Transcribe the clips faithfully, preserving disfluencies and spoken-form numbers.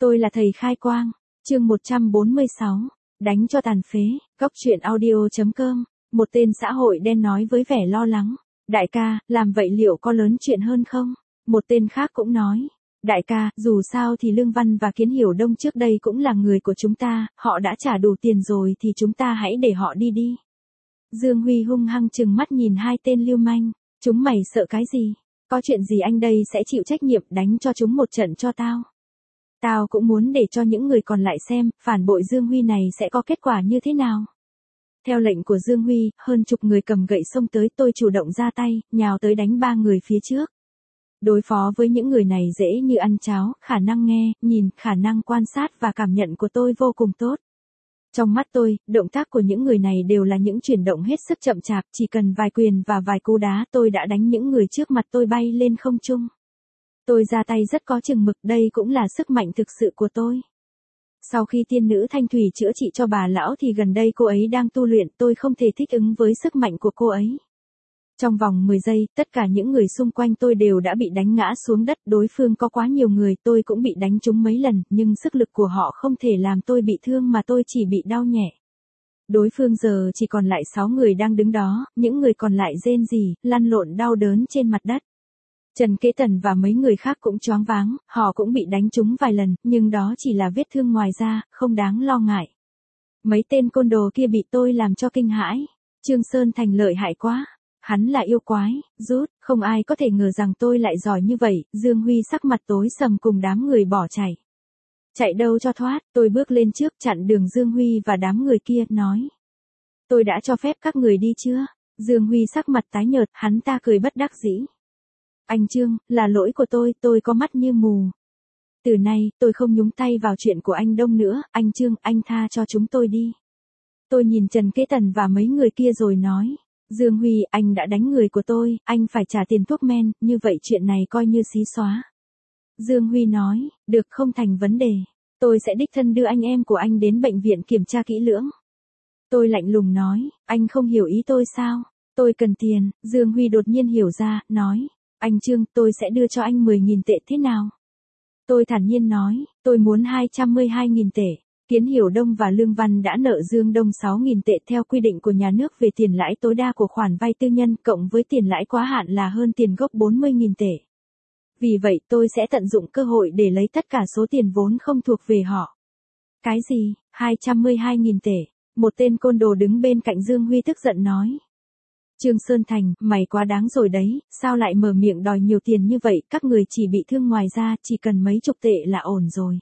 Tôi là thầy khai quang. Chương một trăm bốn mươi sáu. Đánh cho tàn phế. Góc truyện audio.com. Một tên xã hội đen nói với vẻ lo lắng. Đại ca, làm vậy liệu có lớn chuyện hơn không? Một tên khác cũng nói. Đại ca, dù sao thì Lương Văn và Kiến Hiểu Đông trước đây cũng là người của chúng ta, họ đã trả đủ tiền rồi thì chúng ta hãy để họ đi đi. Dương Huy hung hăng trừng mắt nhìn hai tên lưu manh. Chúng mày sợ cái gì? Có chuyện gì anh đây sẽ chịu trách nhiệm, đánh cho chúng một trận cho tao. Tao cũng muốn để cho những người còn lại xem, phản bội Dương Huy này sẽ có kết quả như thế nào. Theo lệnh của Dương Huy, hơn chục người cầm gậy xông tới, tôi chủ động ra tay, nhào tới đánh ba người phía trước. Đối phó với những người này dễ như ăn cháo, khả năng nghe, nhìn, khả năng quan sát và cảm nhận của tôi vô cùng tốt. Trong mắt tôi, động tác của những người này đều là những chuyển động hết sức chậm chạp, chỉ cần vài quyền và vài cú đá tôi đã đánh những người trước mặt tôi bay lên không trung. Tôi ra tay rất có chừng mực, đây cũng là sức mạnh thực sự của tôi. Sau khi tiên nữ Thanh Thủy chữa trị cho bà lão thì gần đây cô ấy đang tu luyện, tôi không thể thích ứng với sức mạnh của cô ấy. Trong vòng mười giây, tất cả những người xung quanh tôi đều đã bị đánh ngã xuống đất, đối phương có quá nhiều người, tôi cũng bị đánh trúng mấy lần, nhưng sức lực của họ không thể làm tôi bị thương mà tôi chỉ bị đau nhẹ. Đối phương giờ chỉ còn lại sáu người đang đứng đó, những người còn lại rên rỉ, lăn lộn đau đớn trên mặt đất. Trần Kế Tần và mấy người khác cũng choáng váng, họ cũng bị đánh trúng vài lần, nhưng đó chỉ là vết thương ngoài da, không đáng lo ngại. Mấy tên côn đồ kia bị tôi làm cho kinh hãi. Trương Sơn Thành lợi hại quá. Hắn là yêu quái, rút, không ai có thể ngờ rằng tôi lại giỏi như vậy. Dương Huy sắc mặt tối sầm cùng đám người bỏ chạy. Chạy đâu cho thoát, tôi bước lên trước chặn đường Dương Huy và đám người kia, nói. Tôi đã cho phép các người đi chưa? Dương Huy sắc mặt tái nhợt, hắn ta cười bất đắc dĩ. Anh Trương, là lỗi của tôi, tôi có mắt như mù. Từ nay, tôi không nhúng tay vào chuyện của anh Đông nữa, anh Trương, anh tha cho chúng tôi đi. Tôi nhìn Trần Kế Tần và mấy người kia rồi nói. Dương Huy, anh đã đánh người của tôi, anh phải trả tiền thuốc men, như vậy chuyện này coi như xí xóa. Dương Huy nói, được, không thành vấn đề. Tôi sẽ đích thân đưa anh em của anh đến bệnh viện kiểm tra kỹ lưỡng. Tôi lạnh lùng nói, anh không hiểu ý tôi sao? Tôi cần tiền. Dương Huy đột nhiên hiểu ra, nói. Anh Trương, tôi sẽ đưa cho anh mười nghìn tệ thế nào? Tôi thản nhiên nói, tôi muốn hai trăm mười hai nghìn tệ. Kiến Hiểu Đông và Lương Văn đã nợ Dương Đông sáu nghìn tệ theo quy định của nhà nước về tiền lãi tối đa của khoản vay tư nhân, cộng với tiền lãi quá hạn là hơn tiền gốc bốn mươi nghìn tệ. Vì vậy tôi sẽ tận dụng cơ hội để lấy tất cả số tiền vốn không thuộc về họ. Cái gì? hai trăm mười hai nghìn tệ. Một tên côn đồ đứng bên cạnh Dương Huy tức giận nói. Trương Sơn Thành, mày quá đáng rồi đấy, sao lại mở miệng đòi nhiều tiền như vậy, các người chỉ bị thương ngoài ra, chỉ cần mấy chục tệ là ổn rồi.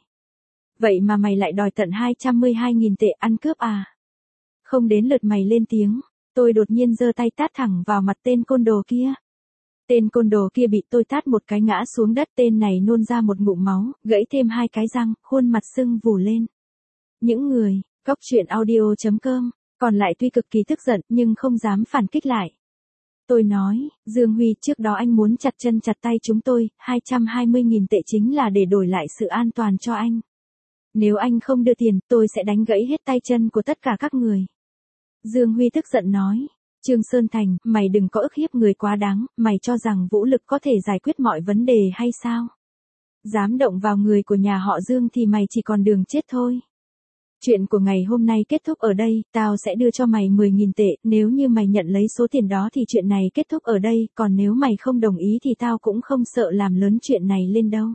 Vậy mà mày lại đòi tận hai trăm mười hai nghìn tệ, ăn cướp à? Không đến lượt mày lên tiếng, tôi đột nhiên giơ tay tát thẳng vào mặt tên côn đồ kia. Tên côn đồ kia bị tôi tát một cái ngã xuống đất, tên này nôn ra một ngụm máu, gãy thêm hai cái răng, khuôn mặt sưng vù lên. Những người, góc truyện audio.com, còn lại tuy cực kỳ tức giận nhưng không dám phản kích lại. Tôi nói, Dương Huy, trước đó anh muốn chặt chân chặt tay chúng tôi, hai trăm hai mươi nghìn tệ chính là để đổi lại sự an toàn cho anh. Nếu anh không đưa tiền, tôi sẽ đánh gãy hết tay chân của tất cả các người. Dương Huy tức giận nói, Trương Sơn Thành, mày đừng có ức hiếp người quá đáng, mày cho rằng vũ lực có thể giải quyết mọi vấn đề hay sao? Dám động vào người của nhà họ Dương thì mày chỉ còn đường chết thôi. Chuyện của ngày hôm nay kết thúc ở đây, tao sẽ đưa cho mày mười nghìn tệ, nếu như mày nhận lấy số tiền đó thì chuyện này kết thúc ở đây, còn nếu mày không đồng ý thì tao cũng không sợ làm lớn chuyện này lên đâu.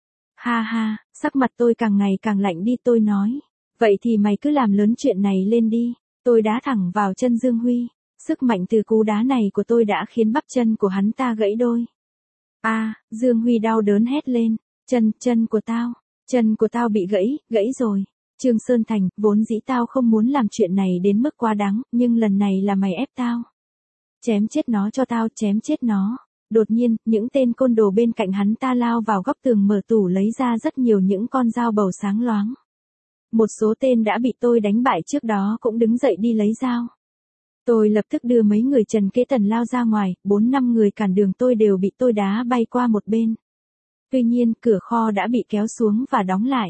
Ha ha, sắc mặt tôi càng ngày càng lạnh đi, tôi nói. Vậy thì mày cứ làm lớn chuyện này lên đi. Tôi đá thẳng vào chân Dương Huy. Sức mạnh từ cú đá này của tôi đã khiến bắp chân của hắn ta gãy đôi. A, à, Dương Huy đau đớn hét lên. Chân, chân của tao, chân của tao bị gãy, gãy rồi. Trương Sơn Thành, vốn dĩ tao không muốn làm chuyện này đến mức quá đáng, nhưng lần này là mày ép tao. Chém chết nó cho tao, chém chết nó. Đột nhiên, những tên côn đồ bên cạnh hắn ta lao vào góc tường mở tủ lấy ra rất nhiều những con dao bầu sáng loáng. Một số tên đã bị tôi đánh bại trước đó cũng đứng dậy đi lấy dao. Tôi lập tức đưa mấy người Trần Kế Tần lao ra ngoài, bốn năm người cản đường tôi đều bị tôi đá bay qua một bên. Tuy nhiên, cửa kho đã bị kéo xuống và đóng lại.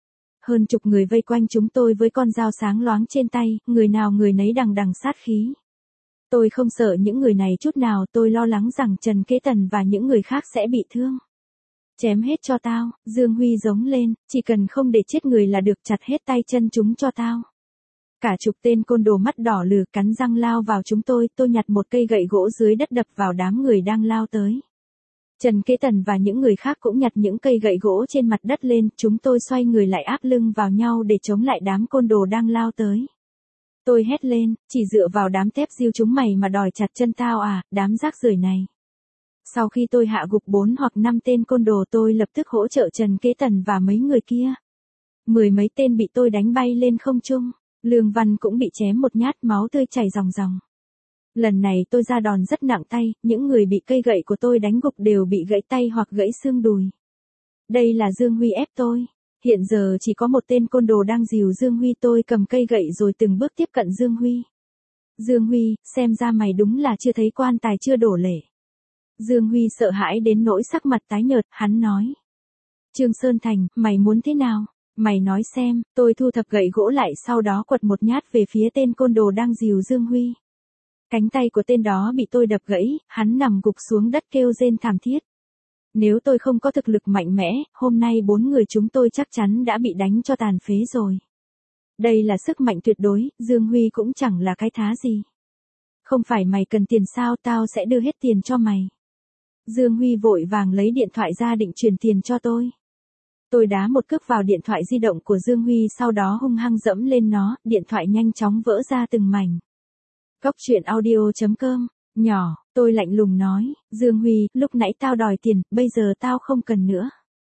Hơn chục người vây quanh chúng tôi với con dao sáng loáng trên tay, người nào người nấy đằng đằng sát khí. Tôi không sợ những người này chút nào, tôi lo lắng rằng Trần Kế Tần và những người khác sẽ bị thương. Chém hết cho tao, Dương Huy giống lên, chỉ cần không để chết người là được, chặt hết tay chân chúng cho tao. Cả chục tên côn đồ mắt đỏ lừ cắn răng lao vào chúng tôi, tôi nhặt một cây gậy gỗ dưới đất đập vào đám người đang lao tới. Trần Kế Tần và những người khác cũng nhặt những cây gậy gỗ trên mặt đất lên, chúng tôi xoay người lại áp lưng vào nhau để chống lại đám côn đồ đang lao tới. Tôi hét lên, chỉ dựa vào đám tép diêu chúng mày mà đòi chặt chân tao à, đám rác rưởi này. Sau khi tôi hạ gục bốn hoặc năm tên côn đồ tôi lập tức hỗ trợ Trần Kế Tần và mấy người kia. Mười mấy tên bị tôi đánh bay lên không trung, Lương Văn cũng bị chém một nhát, máu tươi chảy ròng ròng. Lần này tôi ra đòn rất nặng tay, những người bị cây gậy của tôi đánh gục đều bị gãy tay hoặc gãy xương đùi. Đây là Dương Huy ép tôi. Hiện giờ chỉ có một tên côn đồ đang dìu Dương Huy, tôi cầm cây gậy rồi từng bước tiếp cận Dương Huy. Dương Huy, xem ra mày đúng là chưa thấy quan tài chưa đổ lệ. Dương Huy sợ hãi đến nỗi sắc mặt tái nhợt, hắn nói. Trương Sơn Thành, mày muốn thế nào? Mày nói xem, tôi thu thập gậy gỗ lại sau đó quật một nhát về phía tên côn đồ đang dìu Dương Huy. Cánh tay của tên đó bị tôi đập gãy, hắn nằm gục xuống đất kêu rên thảm thiết. Nếu tôi không có thực lực mạnh mẽ, hôm nay bốn người chúng tôi chắc chắn đã bị đánh cho tàn phế rồi. Đây là sức mạnh tuyệt đối, Dương Huy cũng chẳng là cái thá gì. Không phải mày cần tiền sao, tao sẽ đưa hết tiền cho mày. Dương Huy vội vàng lấy điện thoại ra định chuyển tiền cho tôi. Tôi đá một cước vào điện thoại di động của Dương Huy, sau đó hung hăng dẫm lên nó, điện thoại nhanh chóng vỡ ra từng mảnh. Cốc truyện audio chấm com, nhỏ, tôi lạnh lùng nói, Dương Huy, lúc nãy tao đòi tiền, bây giờ tao không cần nữa.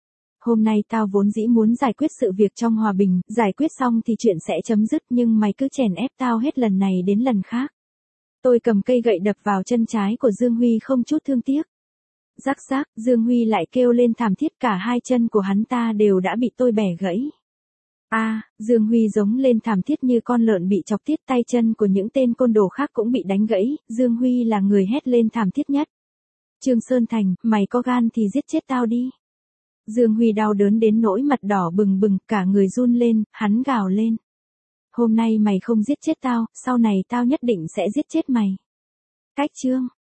Hôm nay tao vốn dĩ muốn giải quyết sự việc trong hòa bình, giải quyết xong thì chuyện sẽ chấm dứt, nhưng mày cứ chèn ép tao hết lần này đến lần khác. Tôi cầm cây gậy đập vào chân trái của Dương Huy không chút thương tiếc. Rắc rắc, Dương Huy lại kêu lên thảm thiết, cả hai chân của hắn ta đều đã bị tôi bẻ gãy. A, à, Dương Huy giống lên thảm thiết như con lợn bị chọc tiết, tay chân của những tên côn đồ khác cũng bị đánh gãy, Dương Huy là người hét lên thảm thiết nhất. Trương Sơn Thành, mày có gan thì giết chết tao đi. Dương Huy đau đớn đến nỗi mặt đỏ bừng bừng, cả người run lên, hắn gào lên. Hôm nay mày không giết chết tao, sau này tao nhất định sẽ giết chết mày. Cách chương